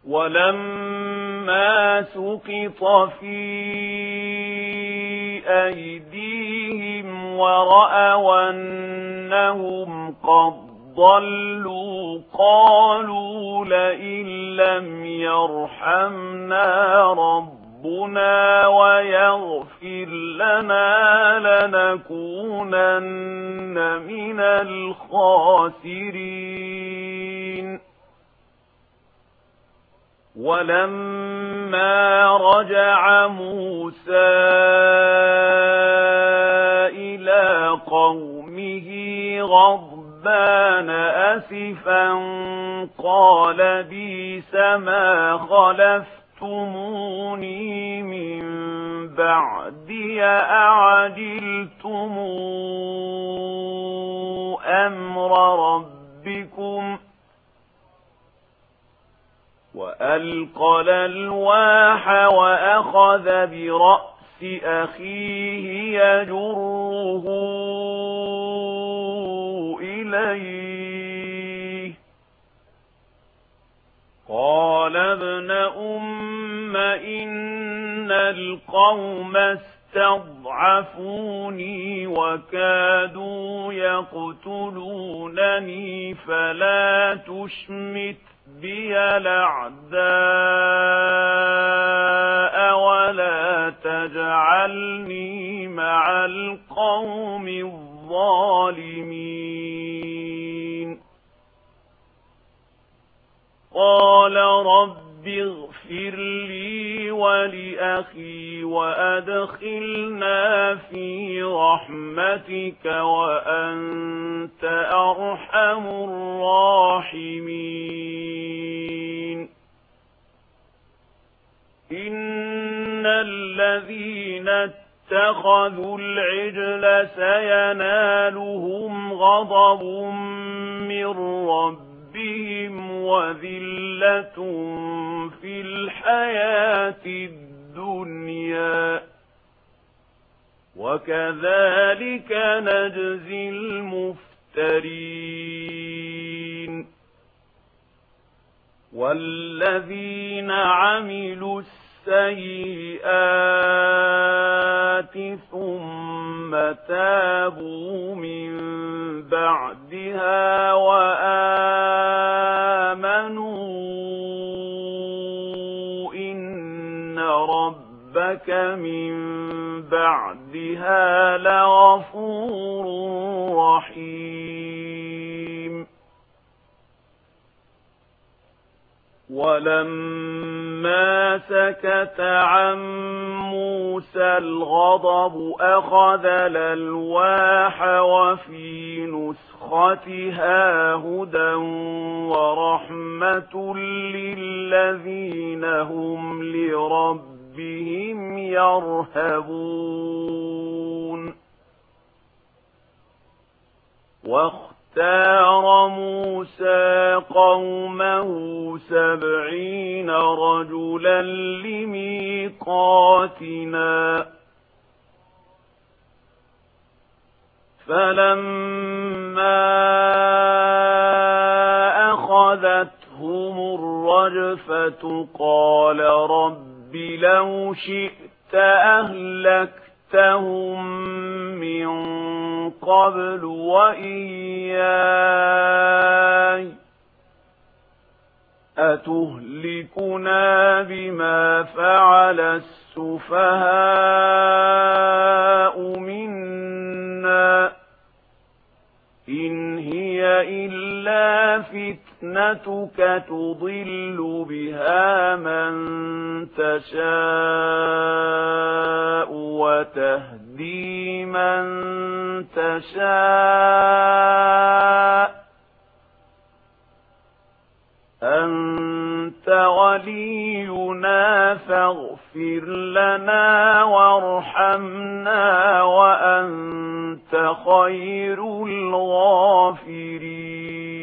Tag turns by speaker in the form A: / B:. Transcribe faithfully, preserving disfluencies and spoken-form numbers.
A: ولما سقط في أيديهم ورأوا أنهم قد ضلوا قالوا لئن لم يرحمنا ربنا ويغفر لنا لنكونن من الخاسرين. ولما رجع موسى إلى قومه غضبان أسفا قال بئس ما خلفتموني من بعدي أعجلتم أمر ربكم وألقى الألواح وأخذ برأس أخيه يجره إليه قال ابن أم إن القوم استضعفوني وكادوا يقتلونني فلا تشمت بي الأعداء ولا تجعلني مع القوم الظالمين. قال رب اغفر لي ولأخي وأدخلنا في رحمتك وأنت أرحم الراحمين. إن الذين اتخذوا العجل سينالهم غضب من ربهم بهم وذلة في الحياة الدنيا وكذلك نجزي المفترين. والذين عملوا السيئات ثم تابوا من بعدها وآمنوا إن ربك من بعدها لغفور رحيم. ولما سكت عن موسى الغضب أخذ الألواح وفي نسختها هدى ورحمة للذين هم لربهم يرهبون. واختار موسى قومه سبعين رجلا لميقاتنا فلما أخذتهم الرجفة قال رب لو شئت أهلكتهم من قبل وإياي أتهلكنا بما فعل السفهاء منا إن هي إلا فتنتك تضل بها من تشاء وتهدي من تشاء أنت ولينا فاغفر لنا وارحمنا وأنت خير الغافرين.